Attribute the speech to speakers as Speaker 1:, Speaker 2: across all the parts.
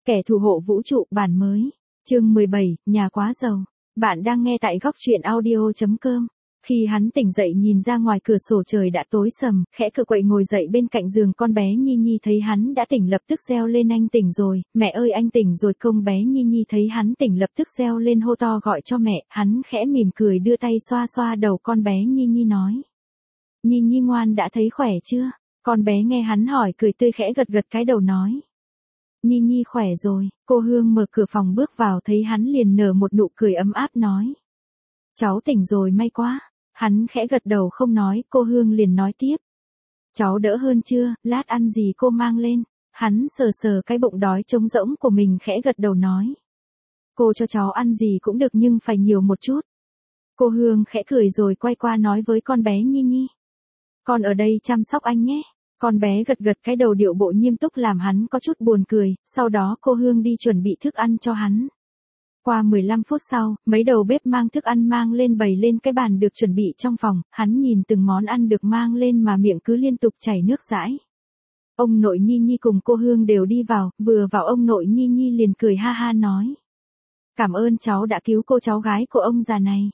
Speaker 1: Kẻ thù hộ vũ trụ bản mới. Chương 17, nhà quá giàu. Bạn đang nghe tại góc truyện audio.com. Khi hắn tỉnh dậy nhìn ra ngoài cửa sổ trời đã tối sầm, khẽ cựa quậy ngồi dậy bên cạnh giường con bé Nhi Nhi thấy hắn đã tỉnh lập tức reo lên anh tỉnh rồi, mẹ ơi anh tỉnh rồi. Công bé Nhi Nhi thấy hắn tỉnh lập tức reo lên hô to gọi cho mẹ, hắn khẽ mỉm cười đưa tay xoa xoa đầu con bé Nhi Nhi nói. Nhi Nhi ngoan đã thấy khỏe chưa? Con bé nghe hắn hỏi cười tươi khẽ gật gật cái đầu nói. Nhi Nhi khỏe rồi. Cô Hương mở cửa phòng bước vào thấy hắn liền nở một nụ cười ấm áp nói. Cháu tỉnh rồi may quá. Hắn khẽ gật đầu không nói, cô Hương liền nói tiếp. Cháu đỡ hơn chưa, lát ăn gì cô mang lên. Hắn sờ sờ cái bụng đói trống rỗng của mình khẽ gật đầu nói. Cô cho cháu ăn gì cũng được nhưng phải nhiều một chút. Cô Hương khẽ cười rồi quay qua nói với con bé Nhi Nhi. Con ở đây chăm sóc anh nhé. Con bé gật gật cái đầu điệu bộ nghiêm túc làm hắn có chút buồn cười, sau đó cô Hương đi chuẩn bị thức ăn cho hắn. Qua 15 phút sau, mấy đầu bếp mang thức ăn mang lên bày lên cái bàn được chuẩn bị trong phòng, hắn nhìn từng món ăn được mang lên mà miệng cứ liên tục chảy nước dãi. Ông nội Nhi Nhi cùng cô Hương đều đi vào, vừa vào ông nội Nhi Nhi liền cười ha ha nói. Cảm ơn cháu đã cứu cô cháu gái của ông già này.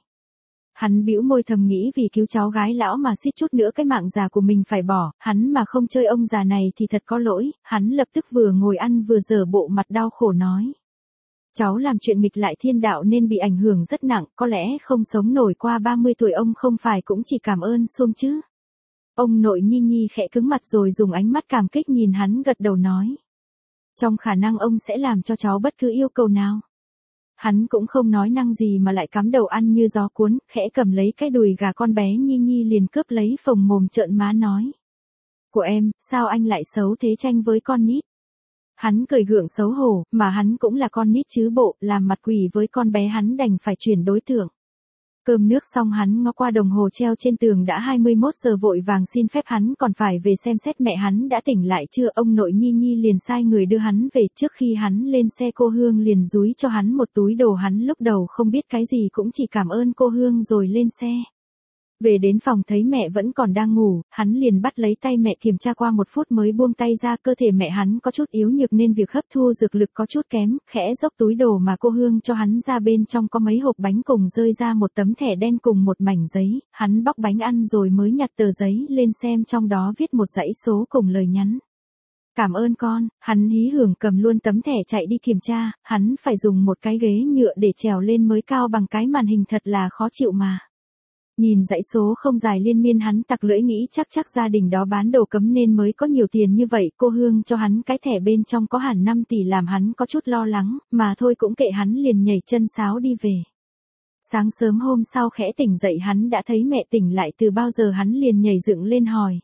Speaker 1: Hắn bĩu môi thầm nghĩ vì cứu cháu gái lão mà suýt chút nữa cái mạng già của mình phải bỏ, hắn mà không chơi ông già này thì thật có lỗi, hắn lập tức vừa ngồi ăn vừa giở bộ mặt đau khổ nói. Cháu làm chuyện nghịch lại thiên đạo nên bị ảnh hưởng rất nặng, có lẽ không sống nổi qua 30 tuổi ông không phải cũng chỉ cảm ơn xuông chứ. Ông nội Nhi Nhi khẽ cứng mặt rồi dùng ánh mắt cảm kích nhìn hắn gật đầu nói. Trong khả năng ông sẽ làm cho cháu bất cứ yêu cầu nào. Hắn cũng không nói năng gì mà lại cắm đầu ăn như gió cuốn, khẽ cầm lấy cái đùi gà con bé Nhi Nhi liền cướp lấy phồng mồm trợn má nói. Của em, sao anh lại xấu thế tranh với con nít? Hắn cười gượng xấu hổ, mà hắn cũng là con nít chứ bộ, làm mặt quỷ với con bé hắn đành phải chuyển đối tượng. Cơm nước xong hắn ngó qua đồng hồ treo trên tường đã 21 giờ vội vàng xin phép hắn còn phải về xem xét mẹ hắn đã tỉnh lại chưa. Ông nội Nhi Nhi liền sai người đưa hắn về, trước khi hắn lên xe cô Hương liền dúi cho hắn một túi đồ, hắn lúc đầu không biết cái gì cũng chỉ cảm ơn cô Hương rồi lên xe. Về đến phòng thấy mẹ vẫn còn đang ngủ, hắn liền bắt lấy tay mẹ kiểm tra qua 1 phút mới buông tay ra. Cơ thể mẹ hắn có chút yếu nhược nên việc hấp thu dược lực có chút kém, khẽ dốc túi đồ mà cô Hương cho hắn ra, bên trong có mấy hộp bánh cùng rơi ra một tấm thẻ đen cùng một mảnh giấy, hắn bóc bánh ăn rồi mới nhặt tờ giấy lên xem, trong đó viết một dãy số cùng lời nhắn. Cảm ơn con. Hắn hí hưởng cầm luôn tấm thẻ chạy đi kiểm tra, hắn phải dùng một cái ghế nhựa để trèo lên mới cao bằng cái màn hình, thật là khó chịu mà. Nhìn dãy số không dài liên miên hắn tặc lưỡi nghĩ chắc gia đình đó bán đồ cấm nên mới có nhiều tiền như vậy. Cô Hương cho hắn cái thẻ bên trong có hẳn 5 tỷ làm hắn có chút lo lắng, mà thôi cũng kệ, hắn liền nhảy chân sáo đi về. Sáng sớm hôm sau khẽ tỉnh dậy hắn đã thấy mẹ tỉnh lại từ bao giờ, hắn liền nhảy dựng lên hỏi.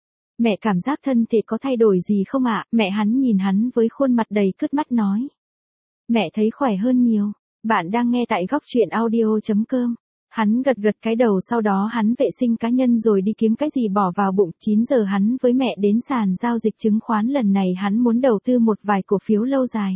Speaker 1: Mẹ cảm giác thân thể có thay đổi gì không ạ? Mẹ hắn nhìn hắn với khuôn mặt đầy cướt mắt nói. Mẹ thấy khỏe hơn nhiều. Bạn đang nghe tại góc truyện audio.com. Hắn gật gật cái đầu, sau đó hắn vệ sinh cá nhân rồi đi kiếm cái gì bỏ vào bụng. 9 giờ hắn với mẹ đến sàn giao dịch chứng khoán, lần này hắn muốn đầu tư một vài cổ phiếu lâu dài.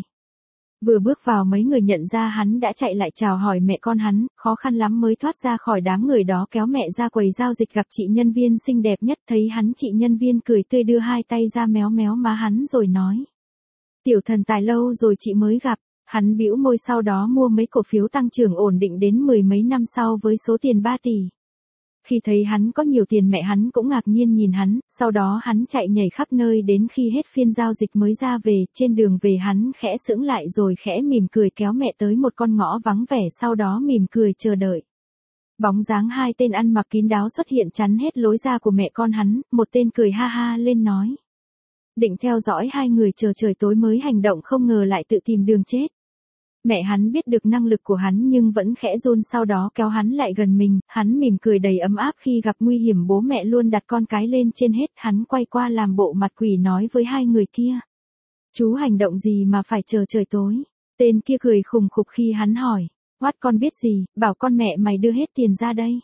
Speaker 1: Vừa bước vào mấy người nhận ra hắn đã chạy lại chào hỏi mẹ con hắn, khó khăn lắm mới thoát ra khỏi đám người đó, kéo mẹ ra quầy giao dịch gặp chị nhân viên xinh đẹp nhất. Thấy hắn chị nhân viên cười tươi đưa hai tay ra méo méo má hắn rồi nói. Tiểu thần tài lâu rồi chị mới gặp. Hắn bĩu môi sau đó mua mấy cổ phiếu tăng trưởng ổn định đến 10 mấy năm sau với số tiền 3 tỷ. Khi thấy hắn có nhiều tiền mẹ hắn cũng ngạc nhiên nhìn hắn, sau đó hắn chạy nhảy khắp nơi đến khi hết phiên giao dịch mới ra về. Trên đường về hắn khẽ sững lại rồi khẽ mỉm cười kéo mẹ tới một con ngõ vắng vẻ, sau đó mỉm cười chờ đợi. Bóng dáng hai tên ăn mặc kín đáo xuất hiện chắn hết lối ra của mẹ con hắn, một tên cười ha ha lên nói. Định theo dõi hai người chờ trời tối mới hành động, không ngờ lại tự tìm đường chết. Mẹ hắn biết được năng lực của hắn nhưng vẫn khẽ run, sau đó kéo hắn lại gần mình, hắn mỉm cười đầy ấm áp. Khi gặp nguy hiểm bố mẹ luôn đặt con cái lên trên hết, hắn quay qua làm bộ mặt quỷ nói với hai người kia. Chú hành động gì mà phải chờ trời tối? Tên kia cười khùng khục khi hắn hỏi. What, con biết gì, bảo con mẹ mày đưa hết tiền ra đây.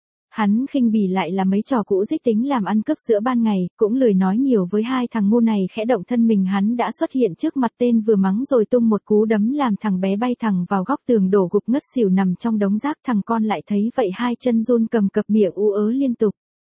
Speaker 1: Hắn khinh bỉ lại là mấy trò cũ dích tính làm ăn cướp giữa ban ngày, cũng lười nói nhiều với hai thằng ngu này. Khẽ động thân mình hắn đã xuất hiện trước mặt tên vừa mắng rồi tung một cú đấm làm thằng bé bay thẳng vào góc tường đổ gục ngất xỉu nằm trong đống rác. Thằng con lại thấy vậy hai chân run cầm cập, miệng ú ớ liên tục.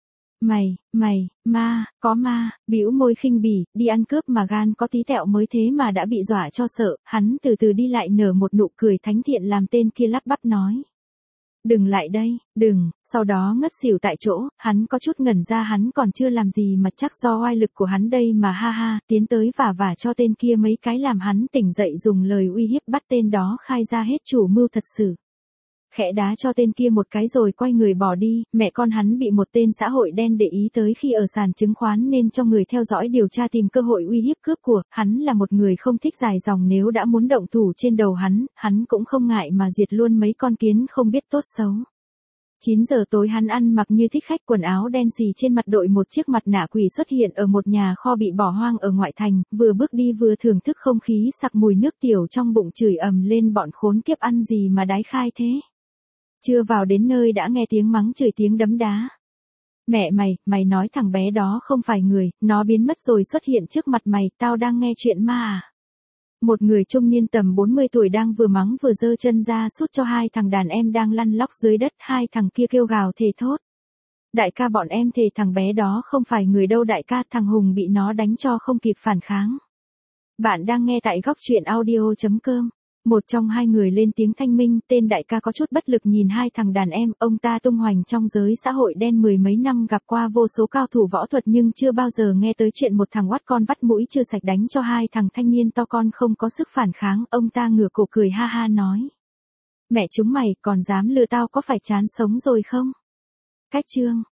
Speaker 1: Có ma, bĩu môi khinh bỉ, đi ăn cướp mà gan có tí tẹo mới thế mà đã bị dọa cho sợ, hắn từ từ đi lại nở một nụ cười thánh thiện làm tên kia lắp bắp nói. Đừng lại đây, đừng, sau đó ngất xỉu tại chỗ, hắn có chút ngẩn ra hắn còn chưa làm gì mà chắc do oai lực của hắn đây mà ha ha, tiến tới vả cho tên kia mấy cái làm hắn tỉnh dậy dùng lời uy hiếp bắt tên đó khai ra hết chủ mưu thật sự. Khẽ đá cho tên kia một cái rồi quay người bỏ đi, mẹ con hắn bị một tên xã hội đen để ý tới khi ở sàn chứng khoán nên cho người theo dõi điều tra tìm cơ hội uy hiếp cướp của, hắn là một người không thích dài dòng nếu đã muốn động thủ trên đầu hắn cũng không ngại mà diệt luôn mấy con kiến không biết tốt xấu. 9 giờ tối hắn ăn mặc như thích khách quần áo đen xì trên mặt đội một chiếc mặt nạ quỷ xuất hiện ở một nhà kho bị bỏ hoang ở ngoại thành, vừa bước đi vừa thưởng thức không khí sặc mùi nước tiểu trong bụng chửi ầm lên bọn khốn kiếp ăn gì mà đái khai thế. Chưa vào đến nơi đã nghe tiếng mắng chửi tiếng đấm đá. Mẹ mày nói thằng bé đó không phải người, nó biến mất rồi xuất hiện trước mặt mày, tao đang nghe chuyện ma à. Một người trung niên tầm 40 tuổi đang vừa mắng vừa giơ chân ra sút cho hai thằng đàn em đang lăn lóc dưới đất, hai thằng kia kêu gào thề thốt. Đại ca bọn em thề thằng bé đó không phải người đâu đại ca, thằng Hùng bị nó đánh cho không kịp phản kháng. Bạn đang nghe tại góc truyện audio.com. Một trong hai người lên tiếng thanh minh, tên đại ca có chút bất lực nhìn hai thằng đàn em, ông ta tung hoành trong giới xã hội đen mười mấy năm gặp qua vô số cao thủ võ thuật nhưng chưa bao giờ nghe tới chuyện một thằng oắt con vắt mũi chưa sạch đánh cho hai thằng thanh niên to con không có sức phản kháng, ông ta ngửa cổ cười ha ha nói. Mẹ chúng mày còn dám lừa tao có phải chán sống rồi không? Cách chương.